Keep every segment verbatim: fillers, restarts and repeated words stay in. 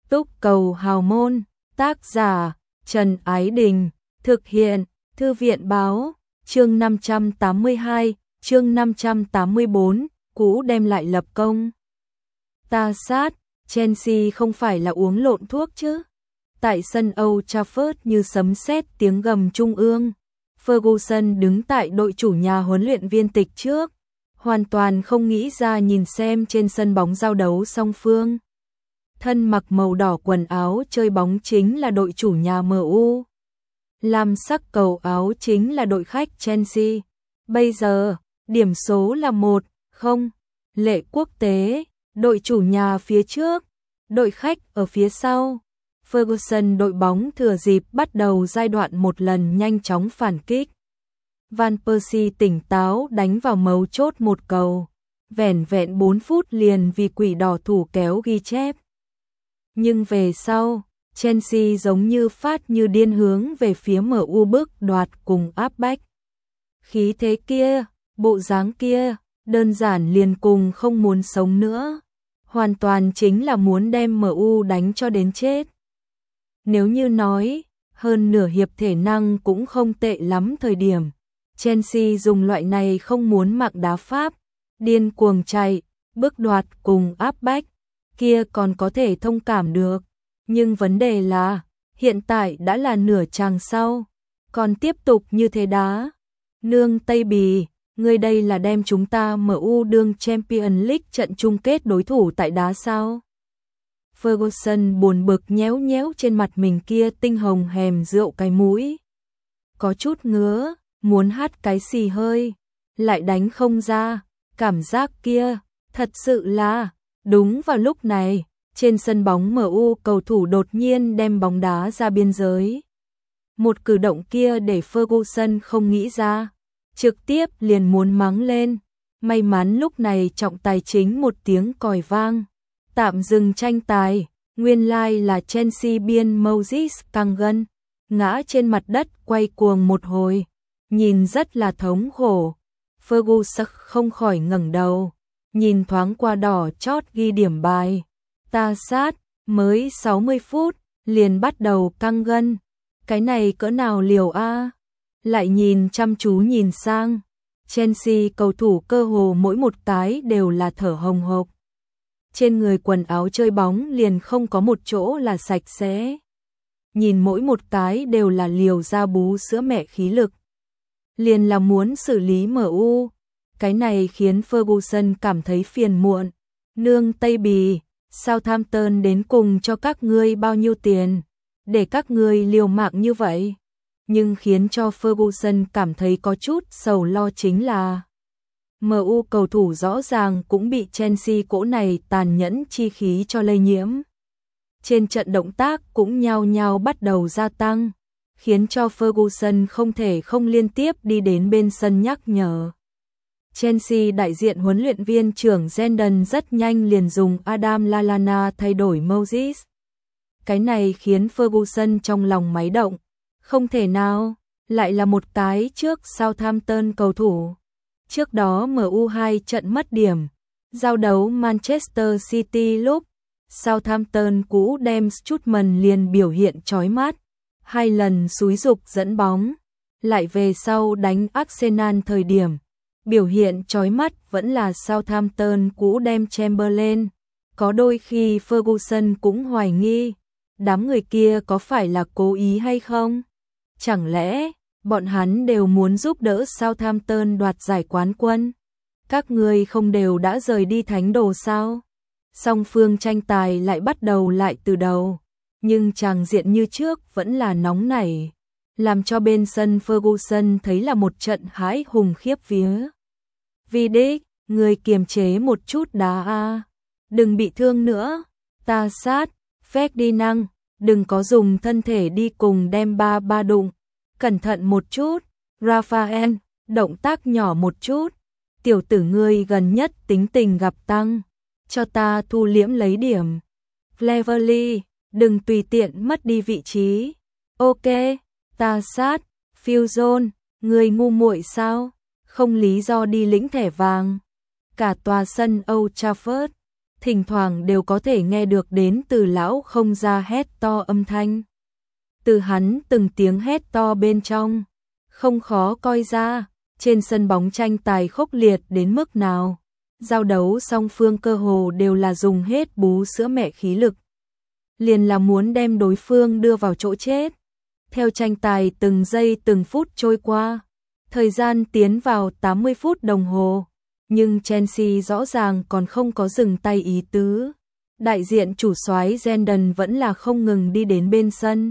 Túc cầu hào môn, tác giả Trần Ái Đình, thực hiện Thư viện báo, chương năm trăm tám mươi hai, chương năm trăm tám mươi bốn, cũ đem lại lập công. Ta sát, Chelsea không phải là uống lộn thuốc chứ. Tại sân Old Trafford như sấm sét tiếng gầm trung ương, Ferguson đứng tại đội chủ nhà huấn luyện viên tịch trước, hoàn toàn không nghĩ ra nhìn xem trên sân bóng giao đấu song phương. Thân mặc màu đỏ quần áo chơi bóng chính là đội chủ nhà em u. Lam sắc cầu áo chính là đội khách Chelsea. Bây giờ, điểm số là một không. Lệ quốc tế, đội chủ nhà phía trước, đội khách ở phía sau. Ferguson đội bóng thừa dịp bắt đầu giai đoạn một lần nhanh chóng phản kích. Van Persie tỉnh táo đánh vào mấu chốt một cầu. Vẻn vẹn bốn phút liền vì quỷ đỏ thủ kéo ghi chép. Nhưng về sau, Chelsea giống như phát như điên hướng về phía em u bước đoạt cùng áp bách. Khí thế kia, bộ dáng kia, đơn giản liền cùng không muốn sống nữa. Hoàn toàn chính là muốn đem em u đánh cho đến chết. Nếu như nói, hơn nửa hiệp thể năng cũng không tệ lắm thời điểm. Chelsea dùng loại này không muốn mạng đá pháp, điên cuồng chạy, bước đoạt cùng áp bách, kia còn có thể thông cảm được. Nhưng vấn đề là, hiện tại đã là nửa chàng sau, còn tiếp tục như thế đá. Nương Tây Bì, ngươi đây là đem chúng ta em u đương Champions League trận chung kết đối thủ tại đá sao? Ferguson buồn bực nhéo nhéo trên mặt mình kia tinh hồng hèm rượu cái mũi. Có chút ngứa, muốn hát cái xì hơi, lại đánh không ra, cảm giác kia, thật sự là, đúng vào lúc này, trên sân bóng em u cầu thủ đột nhiên đem bóng đá ra biên giới. Một cử động kia để Ferguson không nghĩ ra, trực tiếp liền muốn mắng lên. May mắn lúc này trọng tài chính một tiếng còi vang, tạm dừng tranh tài. Nguyên lai like là Chelsea biên Moses Cangan ngã trên mặt đất quay cuồng một hồi, nhìn rất là thống khổ. Ferguson không khỏi ngẩng đầu, nhìn thoáng qua đỏ chót ghi điểm bài. Ta sát, mới sáu mươi phút, liền bắt đầu căng gân. Cái này cỡ nào liều a? Lại nhìn chăm chú nhìn sang. Chelsea cầu thủ cơ hồ mỗi một cái đều là thở hồng hộc. Trên người quần áo chơi bóng liền không có một chỗ là sạch sẽ. Nhìn mỗi một cái đều là liều ra bú sữa mẹ khí lực. Liền là muốn xử lý em u. Cái này khiến Ferguson cảm thấy phiền muộn. Nương Tây Bì, Southampton đến cùng cho các ngươi bao nhiêu tiền, để các ngươi liều mạng như vậy. Nhưng khiến cho Ferguson cảm thấy có chút sầu lo chính là em u cầu thủ rõ ràng cũng bị Chelsea cỗ này tàn nhẫn chi khí cho lây nhiễm. Trên trận động tác cũng nhao nhao bắt đầu gia tăng, khiến cho Ferguson không thể không liên tiếp đi đến bên sân nhắc nhở. Chelsea đại diện huấn luyện viên trưởng Zendon rất nhanh liền dùng Adam Lallana thay đổi Moses. Cái này khiến Ferguson trong lòng máy động. Không thể nào, lại là một cái trước Southampton cầu thủ. Trước đó em u hai trận mất điểm, giao đấu Manchester City lúc Southampton cũ đem Strootman liền biểu hiện chói mắt, hai lần xúi dục dẫn bóng, lại về sau đánh Arsenal thời điểm, biểu hiện chói mắt vẫn là Southampton cũ đem Chamberlain. Có đôi khi Ferguson cũng hoài nghi, đám người kia có phải là cố ý hay không? Chẳng lẽ bọn hắn đều muốn giúp đỡ Southampton đoạt giải quán quân? Các ngươi không đều đã rời đi thánh đồ sao? Song phương tranh tài lại bắt đầu lại từ đầu, nhưng tràng diện như trước vẫn là nóng nảy, làm cho bên sân Ferguson thấy là một trận hãi hùng khiếp vía. Vidic, người kiềm chế một chút đá a, đừng bị thương nữa. Ta sát, Ferdinand, đừng có dùng thân thể đi cùng đem ba ba đụng. Cẩn thận một chút. Raphael, động tác nhỏ một chút. Tiểu tử ngươi gần nhất tính tình gặp tăng, cho ta thu liễm lấy điểm. Cleverly, đừng tùy tiện mất đi vị trí. Ok, ta sát, Fusion, ngươi ngu muội sao? Không lý do đi lĩnh thẻ vàng. Cả tòa sân Old Trafford thỉnh thoảng đều có thể nghe được đến từ lão không ra hét to âm thanh. Từ hắn từng tiếng hét to bên trong, không khó coi ra, trên sân bóng tranh tài khốc liệt đến mức nào. Giao đấu song phương cơ hồ đều là dùng hết bú sữa mẹ khí lực. Liền là muốn đem đối phương đưa vào chỗ chết. Theo tranh tài từng giây từng phút trôi qua, thời gian tiến vào tám mươi phút đồng hồ, nhưng Chelsea rõ ràng còn không có dừng tay ý tứ. Đại diện chủ soái Zidane vẫn là không ngừng đi đến bên sân,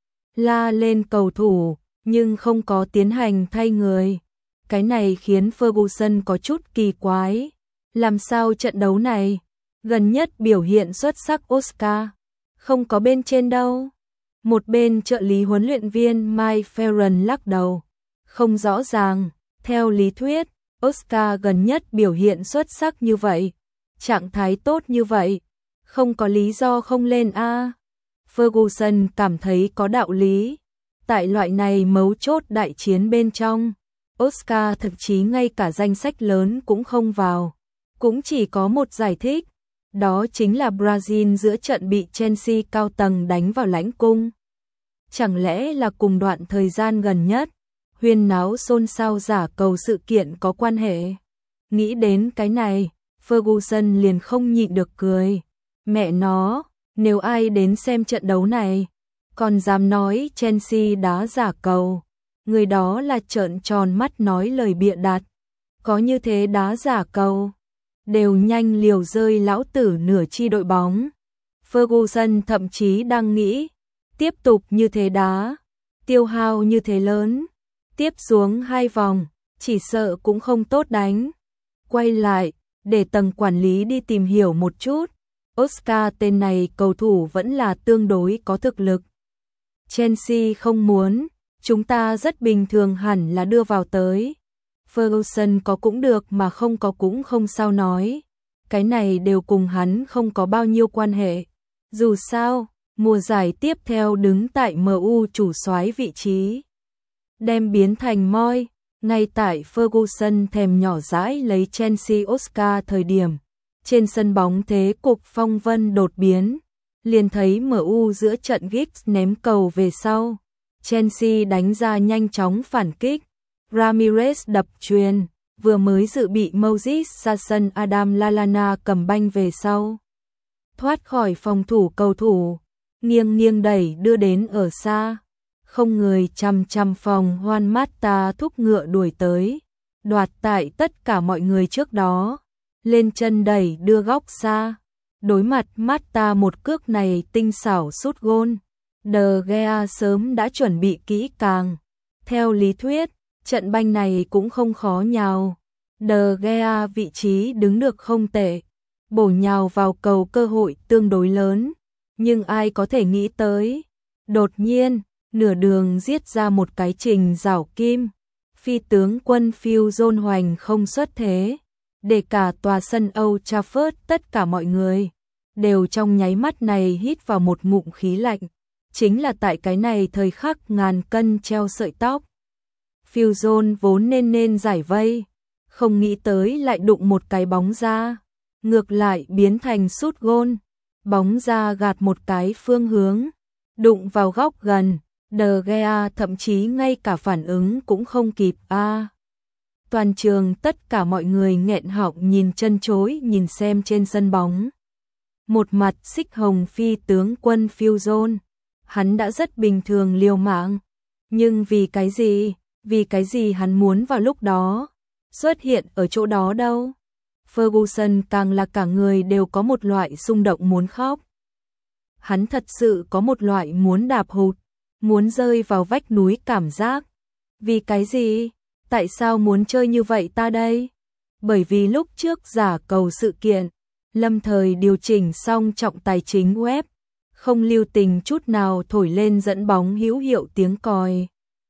la lên cầu thủ, nhưng không có tiến hành thay người. Cái này khiến Ferguson có chút kỳ quái. Làm sao trận đấu này, gần nhất biểu hiện xuất sắc Oscar, không có bên trên đâu. Một bên trợ lý huấn luyện viên Mike Ferran lắc đầu. Không rõ ràng, theo lý thuyết, Oscar gần nhất biểu hiện xuất sắc như vậy, trạng thái tốt như vậy, không có lý do không lên a. Ferguson cảm thấy có đạo lý. Tại loại này mấu chốt đại chiến bên trong, Oscar thậm chí ngay cả danh sách lớn cũng không vào. Cũng chỉ có một giải thích, đó chính là Brazil giữa trận bị Chelsea cao tầng đánh vào lãnh cung. Chẳng lẽ là cùng đoạn thời gian gần nhất, huyên náo xôn xao giả cầu sự kiện có quan hệ? Nghĩ đến cái này, Ferguson liền không nhịn được cười. Mẹ nó, nếu ai đến xem trận đấu này, còn dám nói Chelsea đá giả cầu, người đó là trợn tròn mắt nói lời bịa đặt. Có như thế đá giả cầu, đều nhanh liều rơi lão tử nửa chi đội bóng. Ferguson thậm chí đang nghĩ, tiếp tục như thế đá, tiêu hao như thế lớn, tiếp xuống hai vòng, chỉ sợ cũng không tốt đánh. Quay lại, để tầng quản lý đi tìm hiểu một chút. Oscar tên này cầu thủ vẫn là tương đối có thực lực. Chelsea không muốn, chúng ta rất bình thường hẳn là đưa vào tới. Ferguson có cũng được mà không có cũng không sao nói. Cái này đều cùng hắn không có bao nhiêu quan hệ. Dù sao, mùa giải tiếp theo đứng tại em u chủ soái vị trí, đem biến thành moi. Ngay tại Ferguson thèm nhỏ dãi lấy Chelsea Oscar thời điểm, trên sân bóng thế cục phong vân đột biến, liền thấy em u giữa trận Giggs ném cầu về sau, Chelsea đánh ra nhanh chóng phản kích, Ramirez đập chuyền, vừa mới dự bị Moses ra sân Adam Lallana cầm banh về sau, thoát khỏi phòng thủ cầu thủ, nghiêng nghiêng đẩy đưa đến ở xa. Không người chăm chăm phòng Juan Mata thúc ngựa đuổi tới, đoạt tại tất cả mọi người trước đó, lên chân đẩy đưa góc xa. Đối mặt Mata một cước này tinh xảo sút gôn, De Gea sớm đã chuẩn bị kỹ càng. Theo lý thuyết, trận banh này cũng không khó nhào. De Gea vị trí đứng được không tệ, bổ nhào vào cầu cơ hội tương đối lớn, nhưng ai có thể nghĩ tới, đột nhiên nửa đường giết ra một cái trình rảo kim, phi tướng quân Phil Jones hoành không xuất thế, để cả tòa sân Old Trafford tất cả mọi người đều trong nháy mắt này hít vào một ngụm khí lạnh. Chính là tại cái này thời khắc ngàn cân treo sợi tóc, Phil Jones vốn nên nên giải vây, không nghĩ tới lại đụng một cái bóng ra, ngược lại biến thành sút gôn, bóng ra gạt một cái phương hướng, đụng vào góc gần. De Gea thậm chí ngay cả phản ứng cũng không kịp a. À, toàn trường tất cả mọi người nghẹn họng nhìn chân chối nhìn xem trên sân bóng. Một mặt xích hồng phi tướng quân Phil Jones, hắn đã rất bình thường liều mạng, nhưng vì cái gì, vì cái gì hắn muốn vào lúc đó xuất hiện ở chỗ đó đâu. Ferguson càng là cả người đều có một loại xung động muốn khóc. Hắn thật sự có một loại muốn đạp hụt, muốn rơi vào vách núi cảm giác. Vì cái gì? Tại sao muốn chơi như vậy ta đây? Bởi vì lúc trước giả cầu sự kiện, lâm thời điều chỉnh xong trọng tài chính web, không lưu tình chút nào thổi lên dẫn bóng hữu hiệu tiếng còi.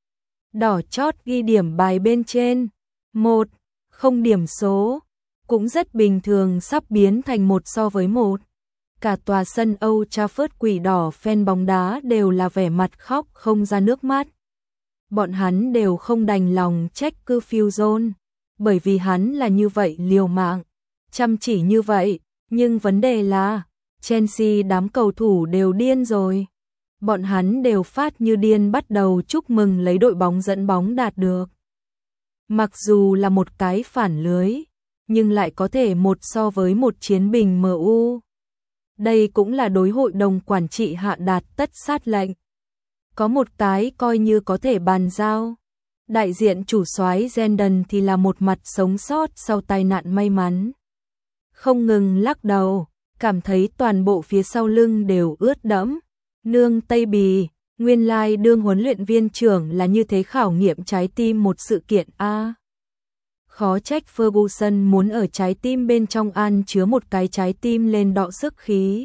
Đỏ chót ghi điểm bài bên trên, một, không điểm số, cũng rất bình thường sắp biến thành một so với một. Cả tòa sân Old Trafford quỷ đỏ fan bóng đá đều là vẻ mặt khóc không ra nước mắt. Bọn hắn đều không đành lòng trách cứ Phil Jones, bởi vì hắn là như vậy liều mạng, chăm chỉ như vậy, Nhưng vấn đề là, Chelsea đám cầu thủ đều điên rồi. Bọn hắn đều phát như điên bắt đầu chúc mừng lấy đội bóng dẫn bóng đạt được. Mặc dù là một cái phản lưới, nhưng lại có thể một so với một chiến bình em u. Đây cũng là đối hội đồng quản trị hạ đạt tất sát lệnh. Có một cái coi như có thể bàn giao. Đại diện chủ soái Zendon thì là một mặt sống sót sau tai nạn may mắn. Không ngừng lắc đầu, cảm thấy toàn bộ phía sau lưng đều ướt đẫm. Nương Tây Bì, nguyên lai đương huấn luyện viên trưởng là như thế khảo nghiệm trái tim một sự kiện a. À, khó trách Ferguson muốn ở trái tim bên trong ăn chứa một cái trái tim lên đọ sức khí.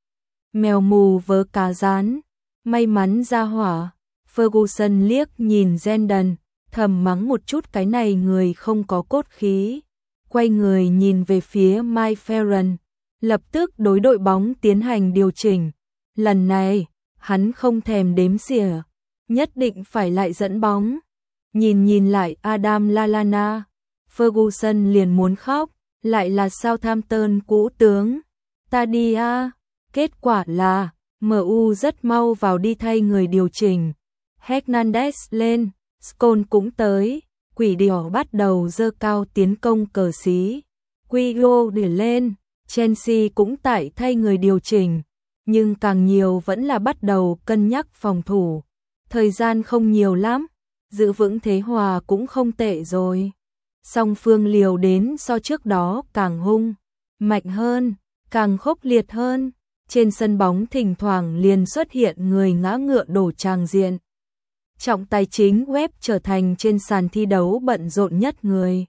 Mèo mù vớ cá rán, may mắn ra hỏa. Ferguson liếc nhìn Zendon, thầm mắng một chút cái này người không có cốt khí. Quay người nhìn về phía Mike Ferran, lập tức đối đội bóng tiến hành điều chỉnh. Lần này, hắn không thèm đếm xỉa, nhất định phải lại dẫn bóng. Nhìn nhìn lại Adam Lallana, Ferguson liền muốn khóc, lại là Southampton cũ tướng. Ta đi a. Kết quả là, em u rất mau vào đi thay người điều chỉnh. Hernandez lên, Scholes cũng tới, quỷ đỏ bắt đầu giơ cao tiến công cờ xí. Quigo để lên, Chelsea cũng tại thay người điều chỉnh, nhưng càng nhiều vẫn là bắt đầu cân nhắc phòng thủ. Thời gian không nhiều lắm, giữ vững thế hòa cũng không tệ rồi. Song phương liều đến so trước đó càng hung, mạnh hơn, càng khốc liệt hơn. Trên sân bóng thỉnh thoảng liền xuất hiện người ngã ngựa đổ tràng diện. Trọng tài chính web trở thành trên sàn thi đấu bận rộn nhất người.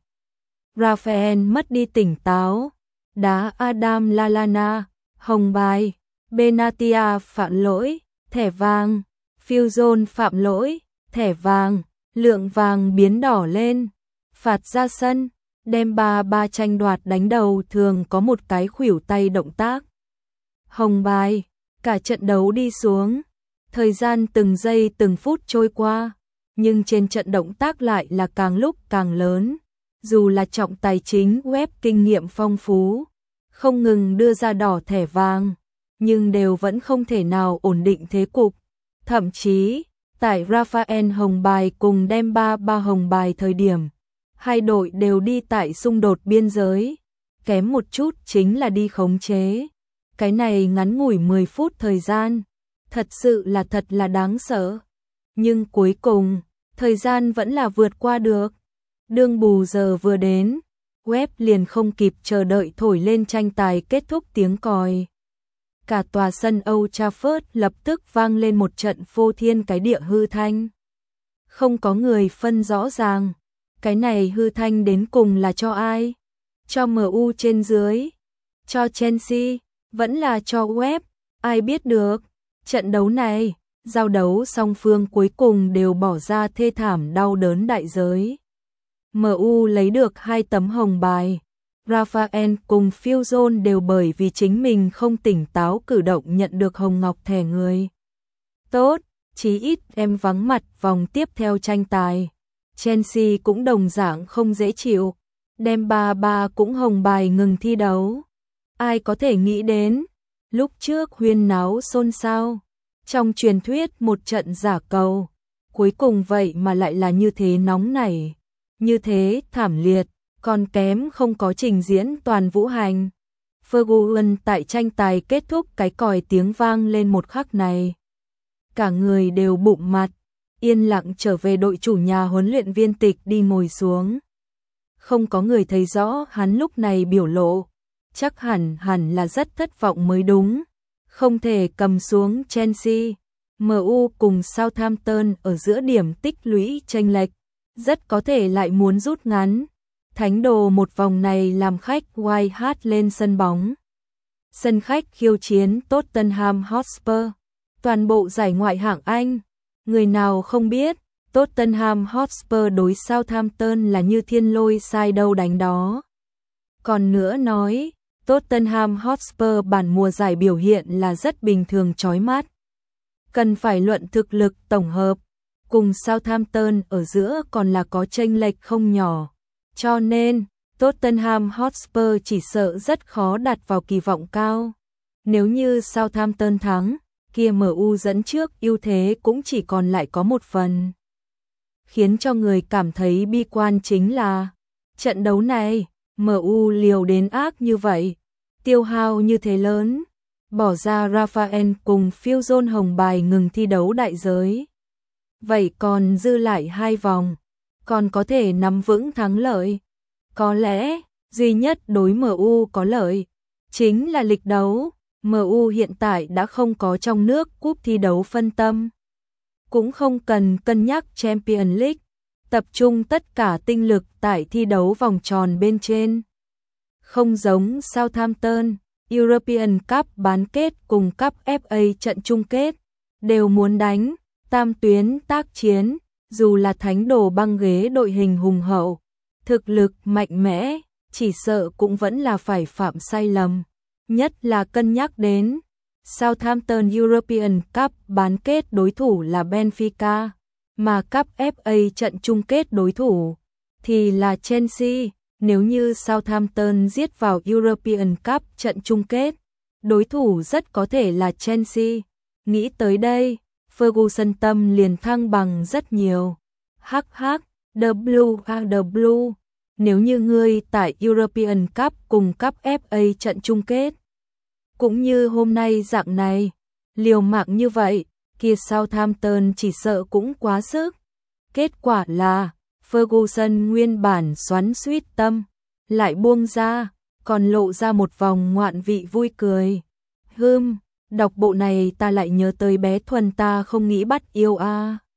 Rafael mất đi tỉnh táo, đá Adam Lallana, hồng bài. Benatia phạm lỗi, thẻ vàng. Fusion phạm lỗi, thẻ vàng. Lượng vàng biến đỏ lên, phạt ra sân. Demba Ba tranh đoạt đánh đầu thường có một cái khuỷu tay động tác. Hồng bài, cả trận đấu đi xuống. Thời gian từng giây từng phút trôi qua, nhưng trên trận động tác lại là càng lúc càng lớn. Dù là trọng tài chính web kinh nghiệm phong phú, không ngừng đưa ra đỏ thẻ vàng, nhưng đều vẫn không thể nào ổn định thế cục. Thậm chí, tại Rafael hồng bài cùng Demba Ba hồng bài thời điểm, hai đội đều đi tại xung đột biên giới, kém một chút chính là đi khống chế. Cái này ngắn ngủi mười phút thời gian, thật sự là thật là đáng sợ. Nhưng cuối cùng, thời gian vẫn là vượt qua được. Đương bù giờ vừa đến, web liền không kịp chờ đợi thổi lên tranh tài kết thúc tiếng còi. Cả tòa sân Old Trafford lập tức vang lên một trận phô thiên cái địa hư thanh. Không có người phân rõ ràng, cái này hư thanh đến cùng là cho ai? Cho em u trên dưới? Cho Chelsea? Vẫn là cho web? Ai biết được? Trận đấu này, giao đấu song phương cuối cùng đều bỏ ra thê thảm đau đớn đại giới. em u lấy được hai tấm hồng bài. Rafael cùng Fusion đều bởi vì chính mình không tỉnh táo cử động nhận được hồng ngọc thẻ người. Tốt, chí ít em vắng mặt vòng tiếp theo tranh tài. Chelsea cũng đồng dạng không dễ chịu. Demba Ba cũng hồng bài ngừng thi đấu. Ai có thể nghĩ đến, lúc trước huyên náo xôn xao, trong truyền thuyết một trận giả cầu, cuối cùng vậy mà lại là như thế nóng nảy, như thế thảm liệt, còn kém không có trình diễn toàn vũ hành. Ferguson tại tranh tài kết thúc cái còi tiếng vang lên một khắc này. Cả người đều bụng mặt, yên lặng trở về đội chủ nhà huấn luyện viên tịch đi ngồi xuống. Không có người thấy rõ hắn lúc này biểu lộ, chắc hẳn hẳn là rất thất vọng mới đúng. Không thể cầm xuống Chelsea, em u cùng Southampton ở giữa điểm tích lũy chênh lệch, rất có thể lại muốn rút ngắn. Thánh đồ một vòng này làm khách White Hart lên sân bóng. Sân khách khiêu chiến Tottenham Hotspur. Toàn bộ giải ngoại hạng Anh, người nào không biết, Tottenham Hotspur đối Southampton là như thiên lôi sai đâu đánh đó. Còn nữa nói, Tottenham Hotspur bản mùa giải biểu hiện là rất bình thường chói mắt. Cần phải luận thực lực tổng hợp, cùng Southampton ở giữa còn là có chênh lệch không nhỏ. Cho nên, Tottenham Hotspur chỉ sợ rất khó đặt vào kỳ vọng cao. Nếu như Southampton thắng, kia em u dẫn trước ưu thế cũng chỉ còn lại có một phần. Khiến cho người cảm thấy bi quan chính là trận đấu này, em u liều đến ác như vậy, tiêu hao như thế lớn, bỏ ra Rafael cùng Fusion hồng bài ngừng thi đấu đại giới. Vậy còn dư lại hai vòng, còn có thể nắm vững thắng lợi. Có lẽ, duy nhất đối em u có lợi, chính là lịch đấu. em u hiện tại đã không có trong nước cúp thi đấu phân tâm. Cũng không cần cân nhắc Champions League, tập trung tất cả tinh lực tại thi đấu vòng tròn bên trên. Không giống Southampton, European Cup bán kết cùng Cup ép a trận chung kết, đều muốn đánh, tam tuyến tác chiến, dù là thánh đồ băng ghế đội hình hùng hậu, thực lực mạnh mẽ, chỉ sợ cũng vẫn là phải phạm sai lầm. Nhất là cân nhắc đến Southampton European Cup bán kết đối thủ là Benfica, mà Cup ép a trận chung kết đối thủ thì là Chelsea. Nếu như Southampton giết vào European Cup trận chung kết, đối thủ rất có thể là Chelsea. Nghĩ tới đây, Ferguson tâm liền thăng bằng rất nhiều. Hắc hắc, W A W, nếu như ngươi tại European Cup cùng Cup ép a trận chung kết, cũng như hôm nay dạng này, liều mạng như vậy, kia Southampton chỉ sợ cũng quá sức. Kết quả là, Ferguson nguyên bản xoắn xuýt tâm, lại buông ra, còn lộ ra một vòng ngoạn vị vui cười. Hừm, đọc bộ này ta lại nhớ tới bé Thuần ta không nghĩ bắt yêu a. À.